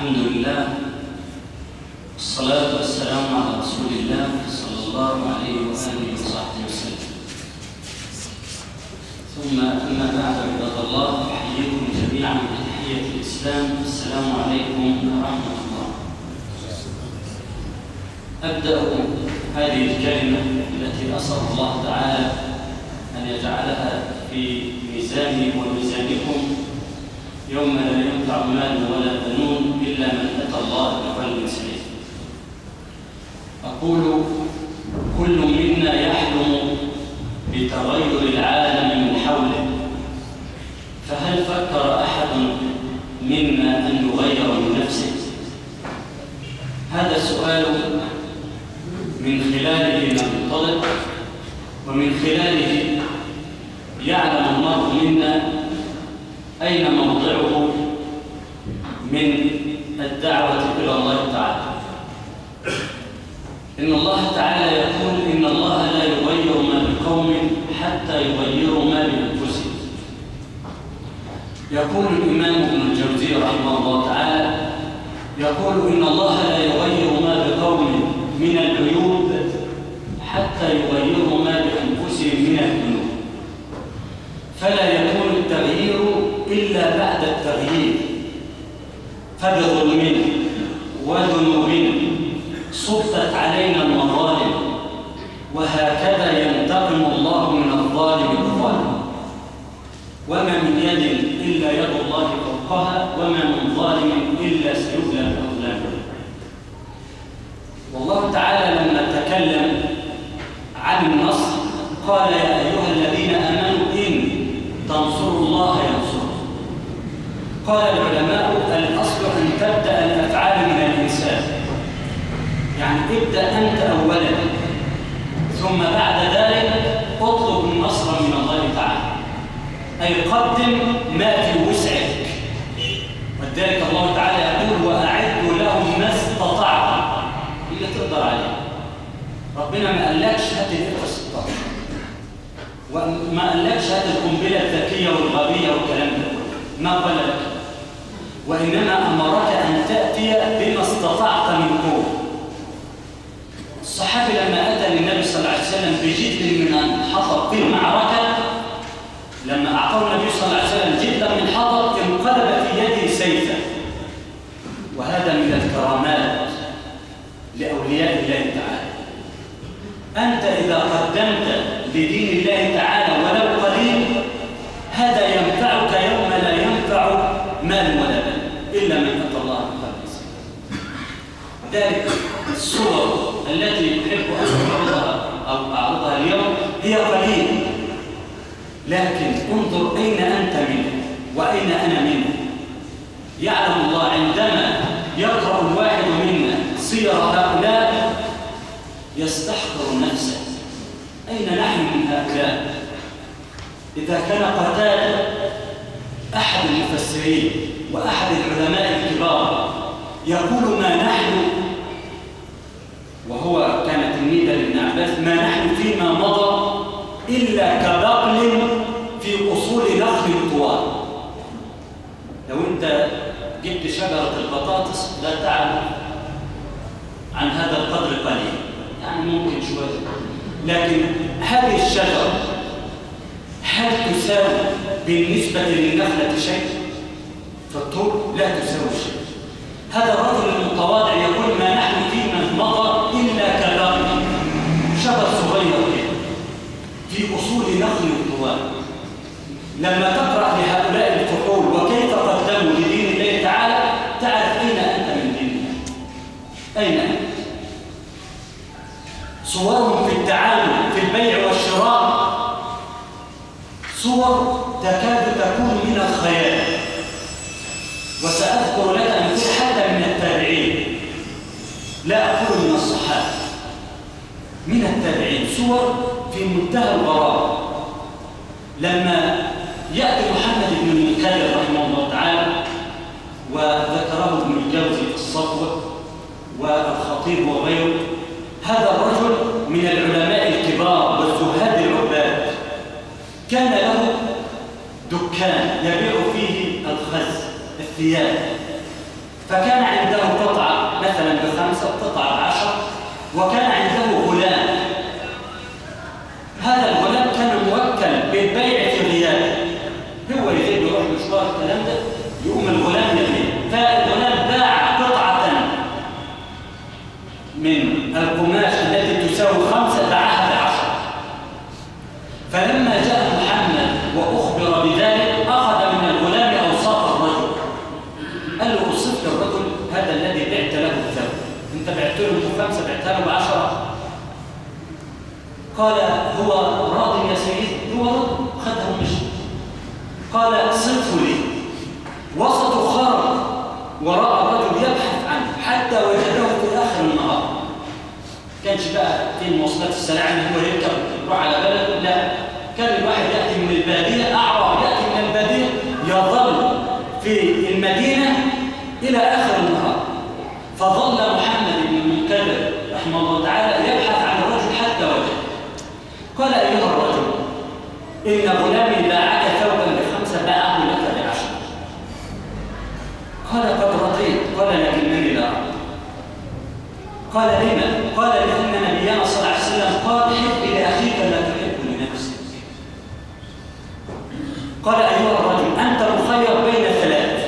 الحمد لله والصلاة والسلام على رسول الله صلى الله عليه وآله وصحبه وسلم. ثم أما بعد عباد الله، أحييكم جميعا بتحية الإسلام. السلام عليكم ورحمة الله. أبدأ هذه الكلمة التي أسأل الله تعالى أن يجعلها في ميزاني وميزانكم يوم لا ينفع مال ولا بنون إلا من أتى الله بقلب سليم. أقول: كل منا يحلم بتغير العالم من حوله، فهل فكر أحد منا أن يغير من نفسه؟ هذا السؤال من خلاله ننطلق، ومن خلاله يعلم الله منا أين موضعه من الدعوة إلى الله تعالى. إن الله تعالى يقول: إن الله لا يغير ما بقوم حتى يغيروا ما بأنفسهم. يقول الإمام ابن الجوزي رحمه الله تعالى، يقول: إن الله لا يغير ما بقوم من العيوب حتى يغيروا ما بأنفسهم من الذنوب، فلا يكون التغيير إلا بعد التغيير، فبظلم وذنوب صفت علينا المظالم، وهكذا ينتقم الله من الظالم الظالم. وما من يد إلا يد الله فوقها، وما من ظالم إلا سيبلى بأظلامه. والله تعالى لما تكلم عن النصر قال: يا أيها الذين آمنوا إن تنصروا الله ينصركم. قال العلماء: الأصل أن تبدأ الأفعال من الإنسان، يعني ابدأ أنت أولا، ثم بعد ذلك اطلب النصر من الله تعالى، أي قدم ما في وسعك. ولذلك الله تعالى يقول: وأعدوا لهم ما استطعتم، اللي تقدر عليه. ربنا ما قالكش هات الإف-16، وما قالكش هات القنبلة الذكية والغبية والكلام ده، ما قال لك، وإنما أمرك أن تأتي بما استطعت من قوة. الصحابي لما أتى للنبي صلى الله عليه وسلم بجد من الحطب في المعركة، لما أعطاه النبي صلى الله عليه وسلم جدا من حطب انقلب في يده سيفا، وهذا من الكرامات لأولياء الله تعالى. أنت إذا قدمت لدين الله تعالى ولو قليل، هذا ينفعك يوم لا ينفع مال ولا بنون إلا من أتى الله بقلب سليم. ذلك الصور التي أحب أن أعرضها اليوم هي قليلة، لكن انظر أين أنت منه وأين أنا منه. يعلم الله عندما يقرأ الواحد منا سير هؤلاء يستحقر نفسه، أين نحن من هؤلاء؟ إذا كان قتادة أحد المفسرين وأحد العلماء الكبار يقول: ما نحن، وهو كان تلميذا لابن عباس، ما نحن فيما مضى إلا كبقل في أصول نخل طوال. لو أنت جبت شجرة البطاطس لا تعلم عن هذا القدر قليل، يعني ممكن شوية، لكن هذه الشجرة هل تساوي بالنسبة للنخلة شيء؟ فالطول لا تساوي شيء. هذا الرجل المتواضع يقول: ما نحن فيما مضى إلا كبقل، شجر صغير كده في أصول نخل طوال. لما تقرأ لهؤلاء الفحول وكيف قدموا لدين الله تعالى، تعرف أين أنت من دين الله، أين أنت. صورهم في التعامل في البيع والشراء صور تكاد تكون من الخيال. وسأذكر لك أمثلة حتى من التابعين، لا أقول من الصحابة، من التابعين، صور في منتهى الغرابة. لما يأتي محمد بن المنكدر رحمه الله تعالى، وذكره ابن الجوزي في الصفوة والخطيب وغيره، هذا الرجل من العلماء الكبار والزهاد العباد، كان له دكان يبيع فيه الخز الثياب، فكان عنده قطعة مثلا ب5 وقطعة ب10، وكان عنده غلام. هذا الغلام كان موكل بالبيع في غيابه، هو يغيب يروح مشوار الكلام ده، يقوم الغلام يغيب، فالغلام باع قطعة من القماش التي تساوي 5 باعها ب10. فلما جاء محمد وأخبر بذلك أخذ من الغلام أوصاف الرجل، قال له وصفت الرجل هذا الذي بعت له الثوب، أنت بعت له ب5 بعتها له ب10. قال هو راض يا سيدي، هو راض، خدها ومشي. قال صفه لي. وسط خرج وراء الرجل يبحث عنه حتى وجده في آخر النهار. كانش بقى في المواصلات السريعة ان هو يركب يروح على بلده، لا، كان الواحد يأتي من البادية، أعراب يأتي من البادية يظل في المدينة إلى آخر النهار. فظل محمد بن المنكدر رحمه الله تعالى يبحث عن الرجل حتى وجده. قال أيها الرجل إن غلامي باعك ثوبا ب5 باعه لك ب10. قال قد رضيت. قال لكنني لا أرضى. قال لما؟ قال لأن نبينا صلى الله عليه وسلم قال حب لأخيك لا تحب لنفسك. قال أيها الرجل أنت مخير بين 3،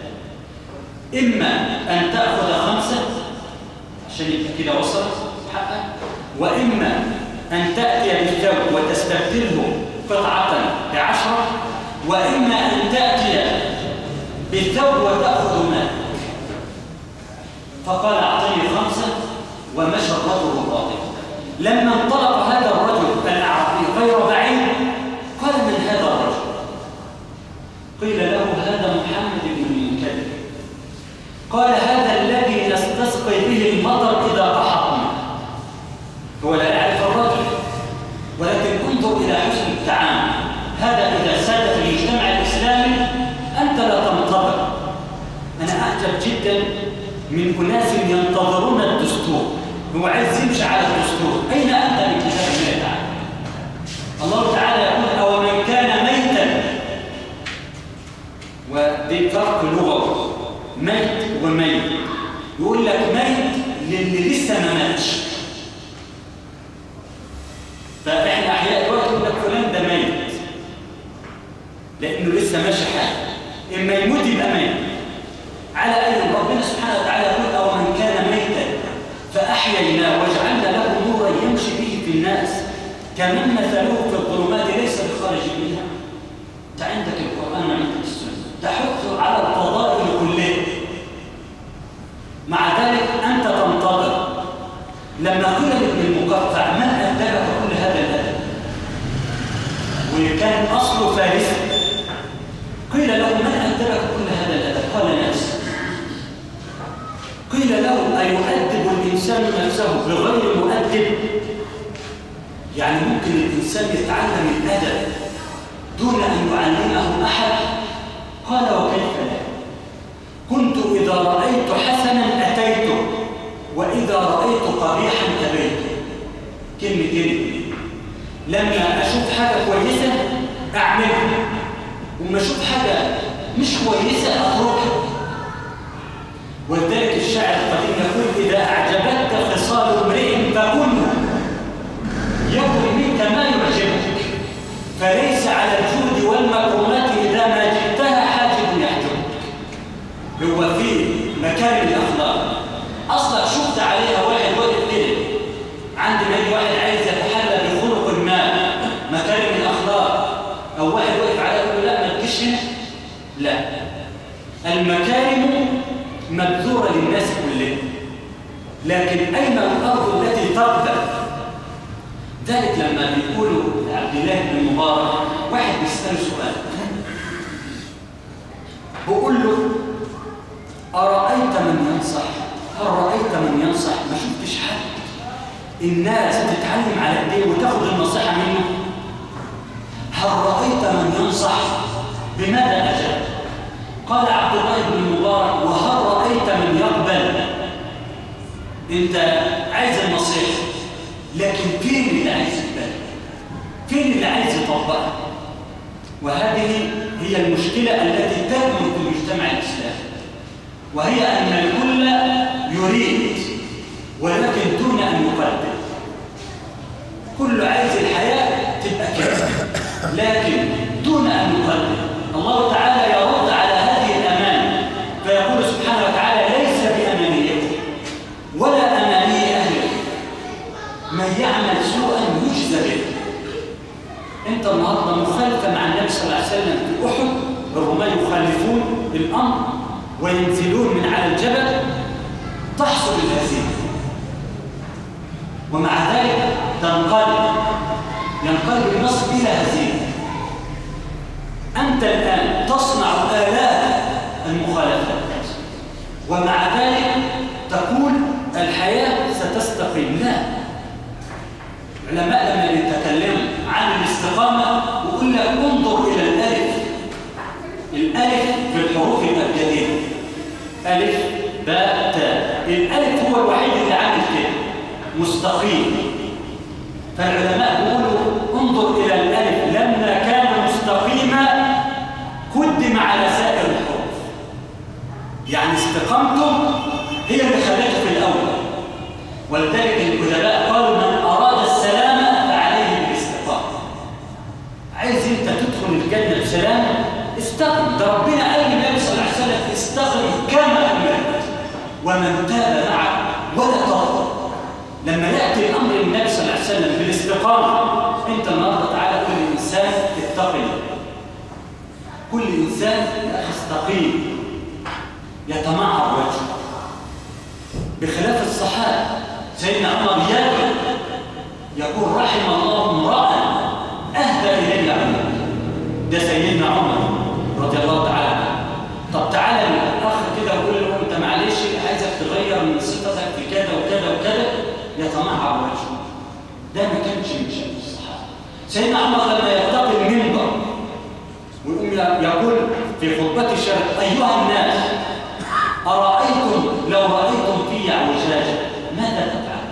إما أن تأخذ 5 عشان يبقى كده وصلت حقك، وإما أن تأتي بالثوب وتستبدله قطعة ب10، وإما أن تأتي بالثوب وتأخذ مالك. فقال أعطني 5 ومشى الرجل الراضي. لما انطلق هذا الرجل الأعرابي غير بعيد قال من هذا الرجل؟ قيل له هذا محمد بن المنكدر. قال هذا الذي نستسقي به المطر إذا قحطنا. هو لا يعرف الرجل، ولكن انظر إلى حسن التعامل. هذا إذا ساد في المجتمع الإسلامي أنت لا تنتظر. أنا أعجب جدا من أناس ينتظرون الدستور، هو عايز يمشي على الدستور. أين أنت من كتاب الله تعالى؟ الله تعالى يقول أو من كان ميتا، ودي فرق لغوي، ميت وميت. يقول لك ميت للي لسه ما ماتش. فإحنا أحياء دلوقتي يقول لك فلان ده ميت لأنه لسه ماشي حاله، إما يموت يبقى ميت. على أي ربنا سبحانه وتعالى يقول أو من كان ميتا فأحييناه وجعلنا له نورا يمشي به في الناس كمن مثله في الظلمات ليس بخارج منها. أنت عندك القرآن وعندك السنة تحث على الفضائل كلها، مع ذلك أنت تنتظر. لما قيل لابن المقطع من أدبك كل هذا الأدب، وكان أصله فارسي، قيل له من أدبك كل هذا الأدب؟ قال نفسي. قيل له أيؤدب الإنسان نفسه بغير مؤدب؟ يعني ممكن الإنسان يتعلم الأدب دون أن يعلمه أحد؟ قال وكيف لا؟ كنت إذا رأيت حسنا أتيته وإذا رأيت قبيحا أبيته. كلمتين، لما أشوف حاجة كويسة أعملها، وما أشوف حاجة مش كويسة أتركها. ولذلك الشاعر القديم يقول إذا أعجبتك خصال امرئ فكنه يكن منك ما يعجبك، فليس على الجود والمكرمات إذا ما جئتها حاجب يحجبك. هو في مكارم الأخلاق أصلا شفت عليها واحد واقف كده، عندما يجي واحد عايز يتحلى بخلق ما مكارم الأخلاق، أو واحد واقف عليها يقول لا ما تجيش هنا، لا، المكارم مبذورة للناس كلها، لكن أين الأرض التي تقبل؟ ذلك لما بيقولوا لعبد الله بن مبارك، واحد بيسأله سؤال بقول له أرأيت من ينصح؟ هل رأيت من ينصح؟ ما شفتش حد الناس تتعلم على ايديه وتاخد النصيحة منه. هل رأيت من ينصح؟ بماذا أجاب؟ قال عبد الله بن المبارك وهل رأيت من يقبل؟ انت عايز النصيحة، لكن فين اللي عايز يقبل؟ فين اللي عايز يطبقها؟ وهذه هي المشكلة التي تكمن في المجتمع الإسلامي. وهي أن الكل يريد ولكن دون أن يقدم. كل عايز الحياة تبقى كده لكن دون أن يقدم. الله تعالى يرد على هذه الأمانة فيقول سبحانه وتعالى ليس بأمانيكم ولا أماني أهلكم من يعمل سوءا يجزى به. أنت النهارده مخالفة مع النبي صلى الله عليه وسلم في أحد، الرماة يخالفون الأمر وينزلون من على الجبل تحصل الهزيمة، ومع ذلك ينقلب النصر إلى هزيمة. أنت الآن تصنع آلاف المخالفات ومع ذلك تقول الحياة ستستقيم. لا، العلماء لما يتكلموا عن الاستقامة يقول لك انظر إلى الألف. الألف في الحروف الأبجدية ألف باء تاء، الألف هو الوحيد اللي عامل كده مستقيم. فالعلماء بيقولوا انظر إلى الألف لما كان مستقيما قدم على سائر الحروف، يعني استقامته هي اللي خلته في الأول. ولذلك الأدباء قالوا من أراد السلامة فعليه بالاستقامة. عايز أنت تدخل الجنة بسلام استقم. ده ربنا قال للنبي صلى الله عليه وسلم استقم كما أمرت ومن تاب معك ولا تغضب. لما يأتي الأمر النبي صلى الله عليه وسلم بالاستقامة، أنت النهارده تعالى كل إنسان اتقي، كل إنسان يستقيم يتمعر وجهه، بخلاف الصحابة. سيدنا عمر يقول رحم الله امرأ أهدى إلي عمر. ده سيدنا عمر رضي الله تعالى عنه. طب تعالى الأخ كده وقول له أنت معلش عايزك تغير من صفتك في كذا وكذا وكذا، يتمعر وجهه. ده ما كانش من شأن الصحابة. سيدنا عمر لما يرتقي المنبر ويقوم يقول في خطبة الشرق أيها الناس أرأيتم لو رأيتم في اعوجاجا ماذا تفعل؟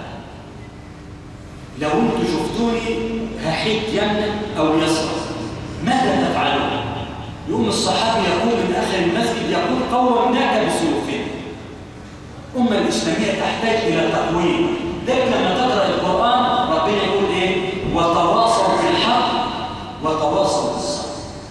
لو أنتم شفتوني هحيد يمنا أو يسرا ماذا تفعلون؟ يقوم الصحابي يقول من آخر المسجد يقول قومناك بسيوفنا. الأمة الإسلامية تحتاج إلى تقويم. ذلك لما تقرأ القرآن ربنا يقول إيه؟ وتواصوا بالحق وتواصوا بالصبر.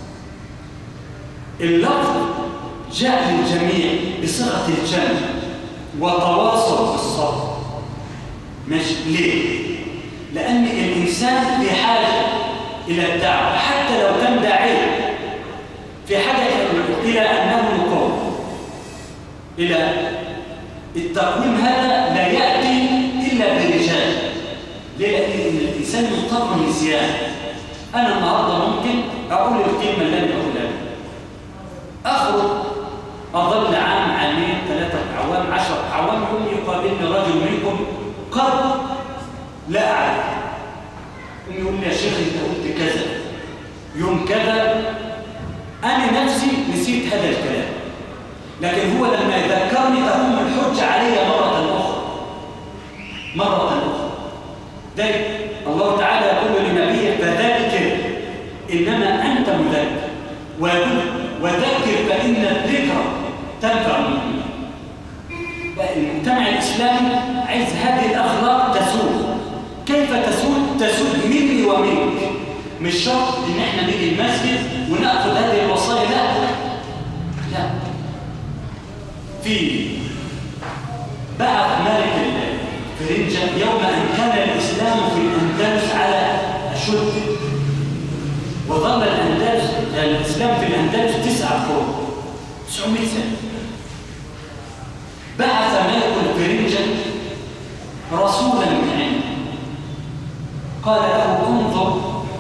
اللفظ جاء للجميع بصيغة الجمع وتواصوا بالصبر. ماشي ليه؟ لأن الإنسان في حاجة إلى الدعوة، حتى لو كان داعيا في حاجة إلى أنه يقوم إلى التقويم. هذا لا يأتي إلا برجال. ليه؟ لأن الإنسان يضطر النسيان. أنا النهارده ممكن أقول الكلمة اللي أنا بقولها، أخرج أظل عام عامين 3 أعوام 10 أعوام يوم يقابلني رجل منكم قد لا أعرف، يقول لي يا شيخ أنت قلت كذا يوم كذا، أنا نفسي نسيت هذا الكلام، لكن هو لما يذكرني تقوم الحجة علي مرة أخرى. ذلك الله تعالى يقول لنبيه فذكر إنما أنت مذكر وذكر فإن الذكر تنفع المؤمنين. المجتمع الإسلامي عايز هذه الأخلاق تسود. كيف تسود؟ تسود مني ومنك. مش شرط إن احنا نيجي المسجد ونأخذ هذه الوصايا، لا. في بعث ملك الفرنجة يوم أن كان الإسلام في الأندلس على أشد، وظل الإسلام في الأندلس 9 قرون 900 سنة. بعث ملك الفرنجة رسولا من عنده قال له انظر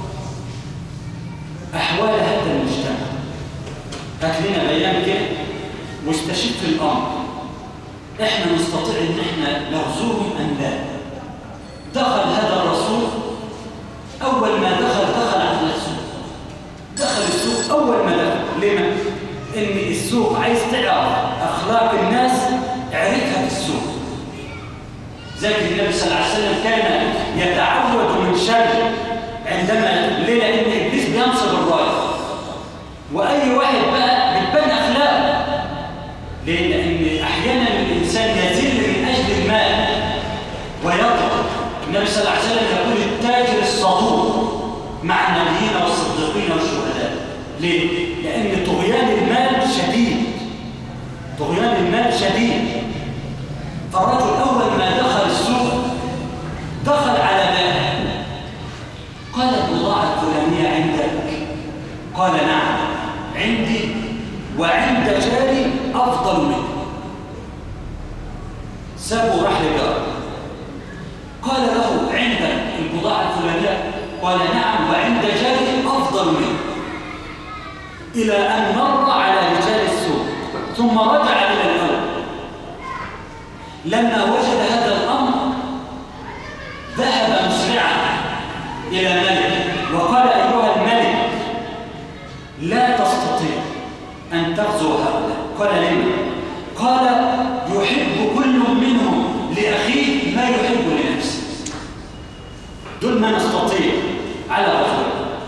أحوال هذا المجتمع، هات لنا بيان كده واستشف الأمر، إحنا نستطيع إن إحنا نغزوهم أم لا. دخل هذا الرسول، أول ما دخل على السوق، دخل السوق أول ما دخل. لما؟ إن السوق عايز تعرف أخلاق الناس عرفها في السوق. زي النبي صلى الله عليه وسلم كان يتعود من شر عندما ليه؟ لأن إبليس بينصب الراية، وأي واحد بقى بتبان أخلاق. ليه؟ لأن النبي صلى الله عليه وسلم يقول التاجر الصدوق مع النبيين والصديقين والشهداء. ليه؟ لأن طغيان المال شديد، طغيان المال شديد. فالرجل أول ما دخل السوق دخل على بائع، قال البضاعة الفلانية عندك؟ قال نعم عندي وعند جاري أفضل منه. سابوا راح لجاره، قال له عندك البضاعة الفلانية؟ قال نعم وعند جاري أفضل منه. إلى أن مر على رجال السوق ثم رجع إلى الأول. لما وجد هذا الأمر ذهب مسرعا إلى الملك وقال أيها الملك لا تستطيع أن تغزو هؤلاء. قال لما؟ قال يحب كل منهم لأخيه ما يحب لنفسه. دول ما نستطيع على رجل.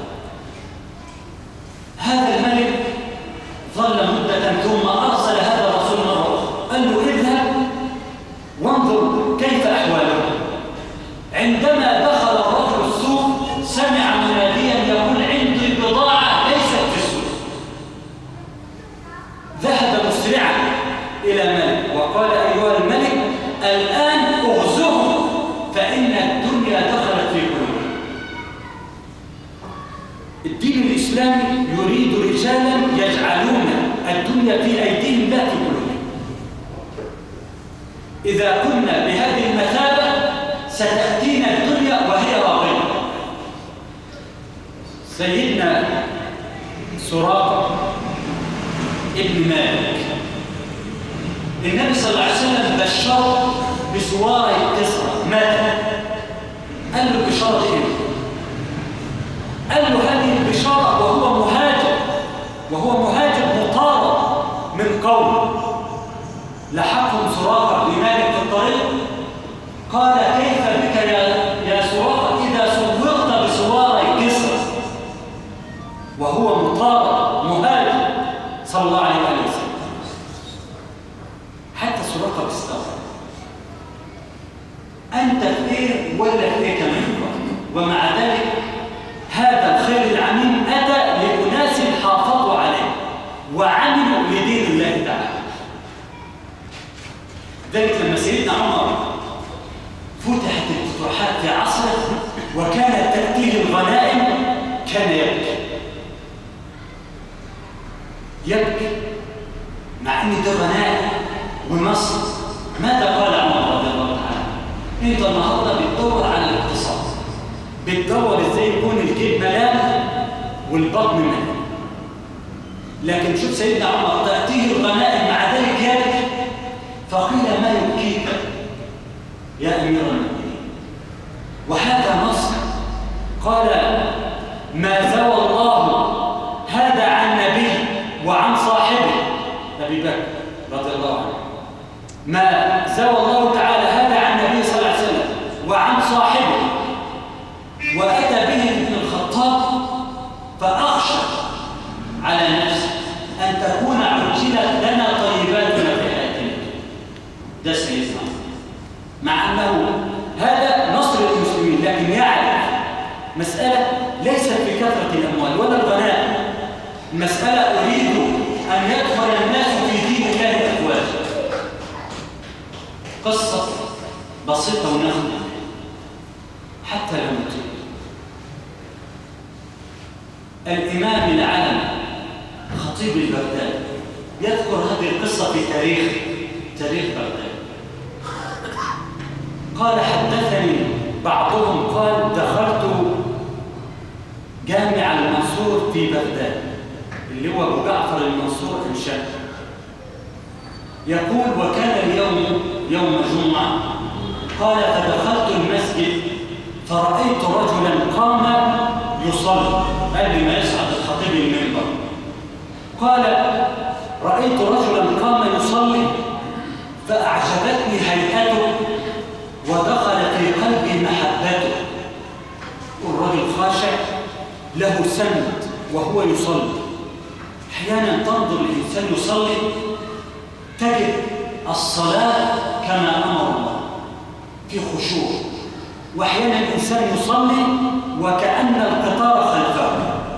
هذا الملك ظل مدة ثم أرسل هذا الرسول مرة أخرى، قال له اذهب وانظر كيف أحواله. عندما دخل الرجل السوق سمع مناديا يقول عندي بضاعة ليست في السوق. ذهب مسرعا إلى الملك وقال أيها الملك الآن أغزهم فإن الدنيا دخلت في قلوبهم. الدين الإسلامي يريد رجالا يجعلون الدنيا في أيديهم لا في قلوبهم. إذا كنا بهذه المثابة ستأتينا الدنيا وهي راغبة. سيدنا سراقة ابن مالك النبي صلى الله عليه وسلم بشره بسوارة الكسرى. ماذا؟ قال له بشارة إيه؟ قال له هذه البشارة وهو مهاجر مطارد من قوم لحقهم سراقة بن مالك في الطريق. قال كيف بك يا سراقة إذا سوقت بسوارة الكسرى وهو مطارد مهاجر صلى الله عليه وسلم. حتى سراقة بيستغرب أنت في إيه ولا في إيه كمان. ومع ذلك هذا الخير العميم أتى لأناس حافظوا عليه وعملوا لدين الله تعالى. ذلك لما سيدنا عمر فتحت الفتوحات في عصره وكانت تأتيه الغنائم كان يبكي مع أن ده غنائم ومصر. ماذا قال عمر رضي الله تعالى؟ انت النهارده بتدور على الاقتصاد، بتدور ازاي يكون الجيب ملان والبطن ملان. لكن شوف سيدنا عمر تأتيه الغنائم مع ذلك يبكي. فقيل ما يبكيك يا أمير المؤمنين وهذا نصر؟ قال ما زوى الله هذا عن نبي وعن صاحبه أبي بكر رضي الله عنه. ما زوى الله تعالى هذا عن النبي صلى الله عليه وسلم وعن صاحبه وأتى به ابن الخطاب. فأخشى على نفسه أن تكون عجلت لنا طيباتنا في حياتنا. ده سيدنا مع أنه هذا نصر المسلمين، لكن يعرف مسألة ليست بكثرة الأموال ولا الغنائم. المسألة أريد أن يدخل الناس في دين الله أفواجا. قصة بسيطة ونخدة حتى لو نطيق. الإمام العالم خطيب البغداد يذكر هذه القصة في تاريخ بغداد. قال حدثني بعضهم قال دخلت جامع المنصور في بغداد اللي هو أبو جعفر المنصور انشأ. يقول وكان اليوم يوم جمعة. قال فدخلت المسجد فرأيت رجلا قام يصلي قبل ما يصعد الخطيب المنبر. قال رأيت رجلا قام يصلي فأعجبتني هيئته ودخل في قلبي محبته. والرجل خاشع له سند وهو يصلي. أحيانا تنظر الإنسان يصلي تجد الصلاة كما أمر الله في خشوع وأحيانا الإنسان يصلي وكأن القطار خلفه.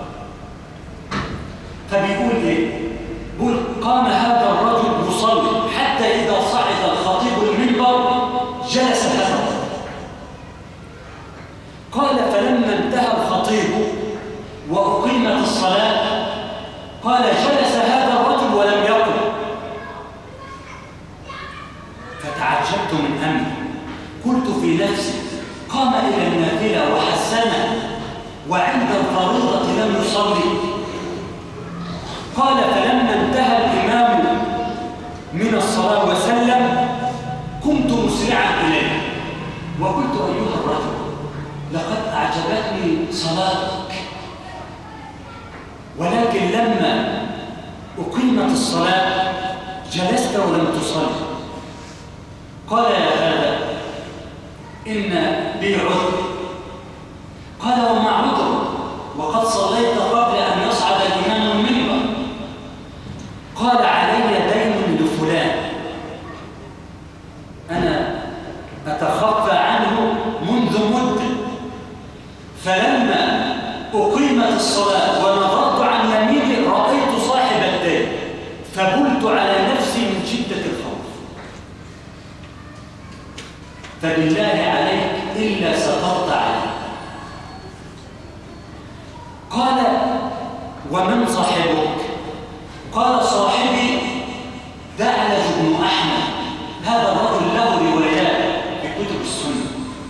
فبيقول إيه؟ بيقول قام هذا الرجل يصلي حتى إذا صعد الخطيب المنبر جلس هذا الرجل. قال فلما انتهى الخطيب وأقيمت الصلاة قال جلس هذا الرجل ولم يقم. فتعجبت من أمري، قلت في نفسي قام إلى النافلة وحسنه وعند الفريضة لم يصلي. قال فلما انتهى الإمام من الصلاة وسلم كنت مسرعا إليه وقلت أيها الرجل لقد أعجبتني صلاتك، ولكن لما أقيمت الصلاة جلست ولم تصلي. قال يا هذا إن بي عذر. قال وما عذر وقد صليت قبل أن يصعد الإمام المنبر. قال علي دين لفلان أنا أتخفى عنه منذ مدة، فلما أقيمت الصلاة ونظرت عن يميني رأيت صاحب الدين فبلت على نفسي من شدة الخوف، فبالله عليك إلا سترت عليه. قال ومن صاحبك؟ قال صاحبي دعلج بن أحمد. هذا الرجل له روايات في كتب السنة.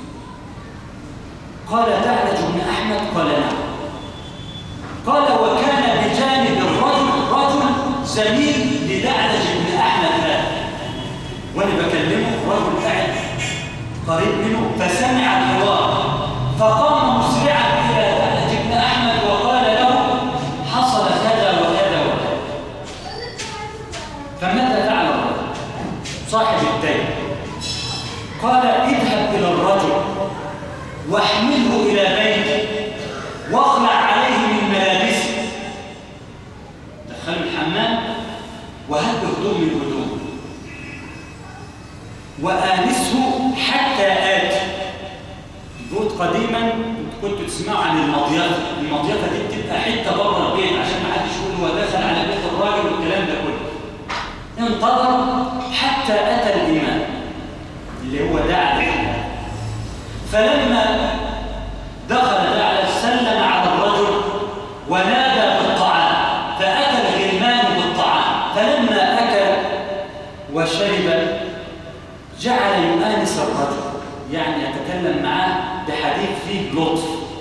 قال دعلج بن أحمد؟ قال نعم. قال وكان بجانب الرجل رجل زميل لدعلج بن أحمد هذا، وأنا بكلمه رجل قاعد قريب منه فسمع الحوار فقام مسرعا إلى دعلج بن أحمد وقال له حصل كذا وكذا وكذا. فماذا فعل الرجل صاحب الدين؟ قال اذهب إلى الرجل واحمله إلى بيته واخلع عليه من ملابسه، دخله الحمام وهد هدوم من هدوم وآنسه حتى آتي. البيوت قديما كنت تسمعوا عن المضيفة. المضيفة دي بتبقى حتة بره البيت عشان ما حدش يقول هو دخل على بيت الراجل والكلام ده كله. انتظر حتى أتى الإمام اللي هو دعلج. فلما دخل دعلج سلم على الرجل ونادى بالطعام فأكل الغلمان بالطعام. فلما أكل وشرب جعل يؤانس الرجل، يعني يتكلم معه بحديث فيه لطف.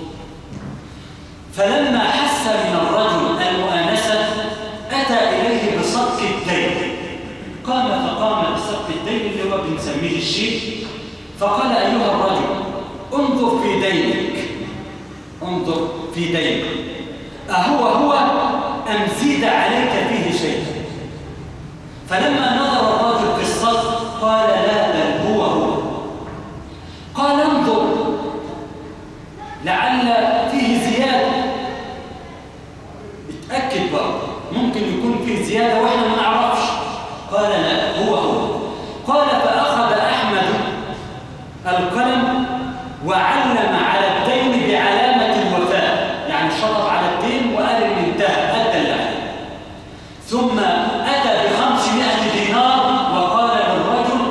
فلما حس من الرجل المؤانسة أتى إليه بصك الدين. فقام بصك الدين اللي هو بنسميه الشيء. فقال أيها الرجل انظر في دينك، انظر في دينك أهو أم زيد عليك فيه شيء؟ فلما نظر الرجل في الصك قال لا بل هو. قال انظر لعل فيه زيادة، اتأكد بقى ممكن يكون فيه زيادة واحنا ما نعرفش. قال لا هو. قال فأخذ أحمد القلم وعلم على الدين بعلامة الوفاء، يعني شطب على الدين وقال ان انتهى أدى اللي عليه. ثم أتى ب500 دينار وقال للرجل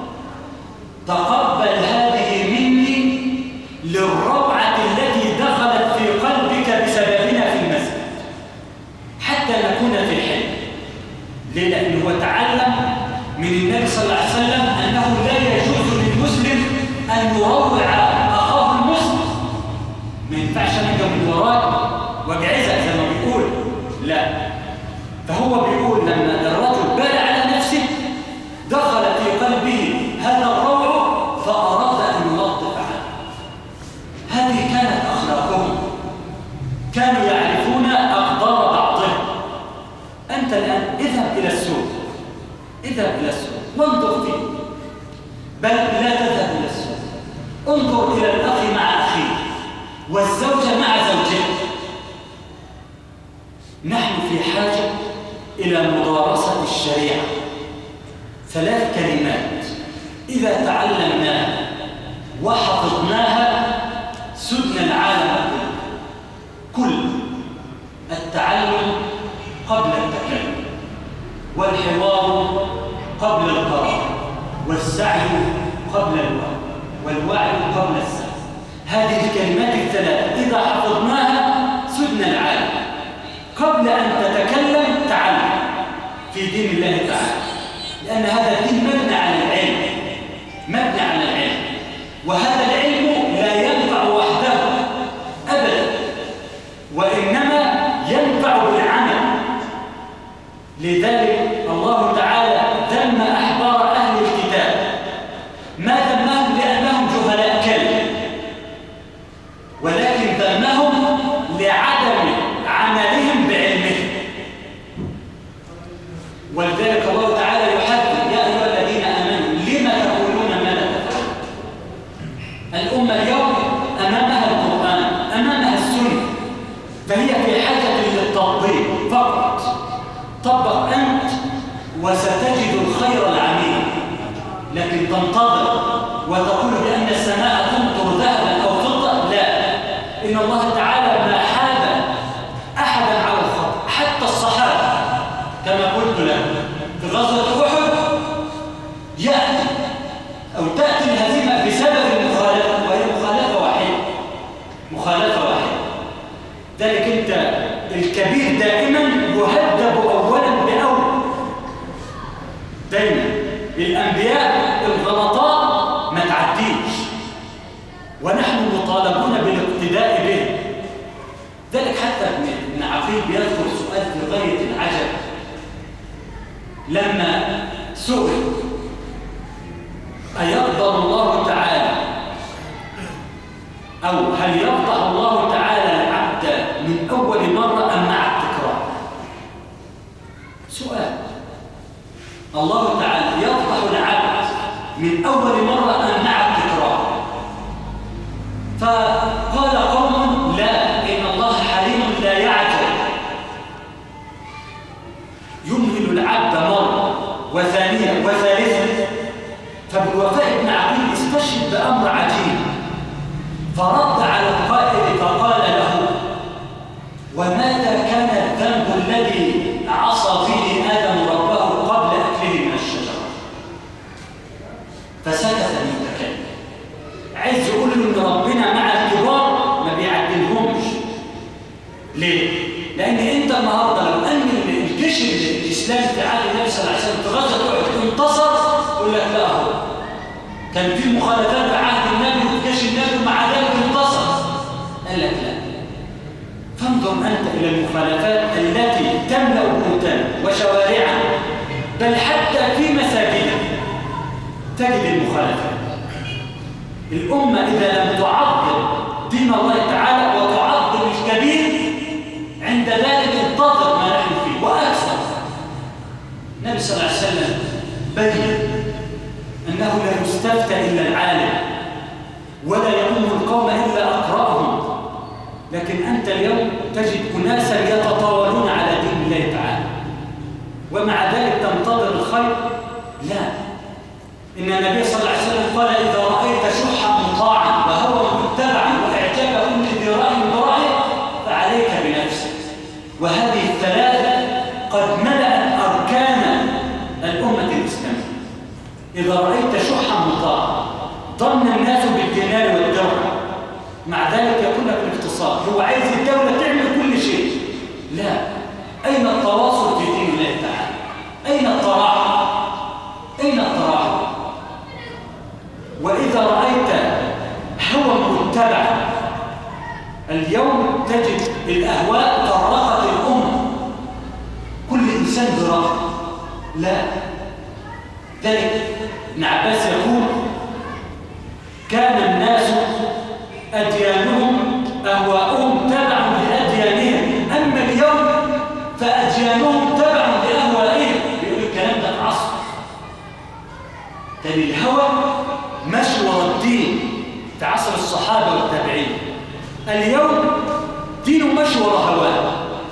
تقبل هذه مني للروعة التي دخلت في قلبك بسببنا في المسجد حتى نكون في الحلم. ليه؟ لأنه هو تعلم من النبي صلى الله عليه وسلم أنه لا يجوز للمسلم أن يروع أخاه المسلم. ما ينفعش نجي من وراك واجعزك زي ما بيقول، لا. فهو بيقول لما الرجل بال على نفسه دخل في قلبه هذا الروع فأراد أن يلطف عنه. هذه كانت أخلاقهم، كانوا يعرفون أقدار بعضهم. أنت الآن اذهب إلى السوق، اذهب إلى السوق وانظر فيه، بل لا تذهب إلى السوق، انظر إلى الأخ مع أخيه والزوجة مع زوجها. نحن في حاجة إلى مدارسة الشريعة. 3 كلمات إذا تعلمناها وحفظناها قبل الوعي والوعي قبل السمع. هذه الكلمات الثلاث إذا حفظناها سدنا العالم. قبل أن تتكلم تعلم في دين الله تعالى، لأن هذا الدين مبني على العلم، مبني على العلم، وهذا العلم لا ينفع وحده أبدا، وإنما ينفع بالعمل. لذلك الله تعالى ذم أحبار أهل الكتاب. ما ذمهم لأنهم جهلاء كلب، ولكن ذمهم لعدم عملهم بعلمهم. ولذلك الله تعالى يحذر: يا أيها الذين آمنوا لم تقولون ما لا تفعلون. الأمة اليوم أمامها القرآن، أمامها السنة، فهي في حاجة للتطبيق فقط. طبق أنت وستجد الخير العميم، لكن تنتظر وتقول بأن السماء تمطر ذهبا أو فضة، لا. إن الله تعالى ما حاب أحدا على الخطأ، حتى الصحابة كما قلت لك في غزوة أحد يأتي أو تأتي الهزيمة بسبب المخالفة، وهي مخالفة واحدة، مخالفة واحدة. ذلك أنت الكبير دائما يهذب أولا بأول. دائما الأنبياء الغلطات ما تعديش، ونحن مطالبون بالاقتداء به. ذلك حتى ابن عقيل بيذكر سؤال في غاية العجب لما سئل: أيقدر الله تعالى أو هل يفضح الله تعالى العبد من أول مرة أم مع التكرار؟ سؤال. الله تعالى يفضح العبد من أول مرة أم مع التكرار؟ فقال قوم: لا، إن الله حليم لا يعجل، يمهل العبد مرة وثانية وثالثة. فبالوفاء ابن عقيل استشهد بأمر عجيب، فرد على القائل فقال له: وماذا كان الذنب الذي عصى فيه آدم ربه قبل أكله من الشجرة؟ فسكت المتكلم. عايز يقول له إن ربنا مع الكبار ما بيعدلهمش. ليه؟ لأن أنت النهارده لو أن الجيش الإسلامي في عهد النبي صلى الله عليه وسلم في غزوة أحد انتصر، يقول لك لا، هو كان في مخالفات في عهد النبي وفي جيش النبي ومع ذلك انتصر. قال لك لا. فانظر أنت إلى المخالفات التي تملأ بيوتنا وشوارعنا، بل حتى في مساجدنا تجد المخالفات. الأمة إذا لم تعظم دين الله تعالى وتعظم الكبير، عند ذلك انتظر ما نحن فيه وأكثر. النبي صلى الله عليه وسلم بين أنه لا يستفتى إلا العالم، ولا يؤم القوم إلا أقرأهم. لكن أنت اليوم تجد أناسا يتطاولون على دين الله تعالى، ومع ذلك تنتظر الخير؟ لا. إن النبي صلى الله عليه وسلم قال: إذا رأيت شحا مطاعا وهوى متبعا وإعجاب كل ذي رأي برأي فعليك بنفسك. وهذه الثلاثة قد ملأت أركان الأمة الإسلامية. إذا رأيت شحا مطاعا ظن الناس بالدينار والدرهم، مع ذلك يقول لك الاقتصاد، هو عايز الدولة تعمل كل شيء. لا. أين التواصل في دين الله تعالى؟ أين التراحم؟ أين التراحم؟ وإذا رأيت هوى متبع، اليوم تجد الأهواء فرقت الأمة، كل إنسان برأيه. لا. ذلك ابن عباس يقول: كان الناس أديانهم أهواؤهم تبع لأديانهم، أما اليوم فأديانهم تبع لأهوائهم. بيقول الكلام ده في عصر كان الهوى مشي ورا الدين في عصر الصحابة والتابعين. اليوم دينه مشي ورا هواه.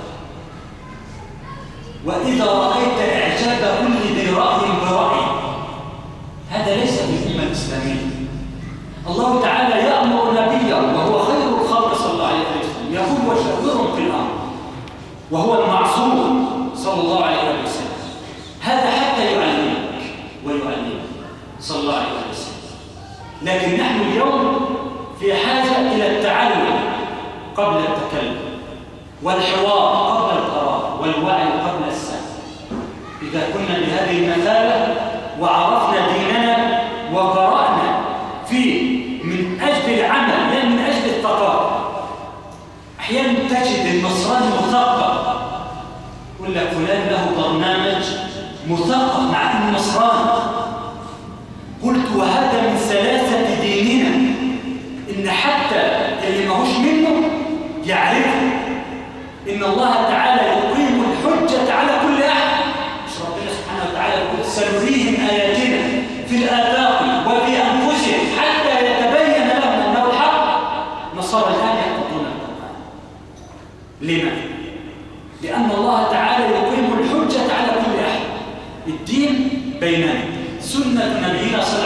وإذا رأيت إعجاب كل ذي رأي برأي، هذا ليس في الأمة الإسلامية. الله تعالى يأمر نبيه وهو خير الخلق صلى الله عليه وسلم، يقول: وشاورهم في الأمر، وهو المعصوم صلى الله عليه وسلم. هذا حتى يعلمك ويعلمك صلى الله عليه وسلم. لكن نحن اليوم في حاجة إلى التعلم قبل التكلم، والحوار قبل القرار، والوعي قبل السمع. إذا كنا بهذه المثابة وعرفنا ديننا وقرأنا فيه من أجل العمل لا من أجل الثقافة. أحيانا تجد النصراني مثقف، يقول لك فلان له برنامج مثقف مع أنه نصراني. قلت وهذا من سلاسة ديننا، إن حتى اللي ماهوش منه يعرف إن الله تعالى يقيم الحجة على كل أحد. مش ربنا سبحانه وتعالى يقول سنريهم آياتنا في الآفاق وفي أنفسهم حتى يتبين لهم أنه الحق. نصارى الآن يحفظون القرآن. لما؟ لأن الله تعالى يقيم الحجة على كل أحد. الدين بيننا، سنة نبينا صلى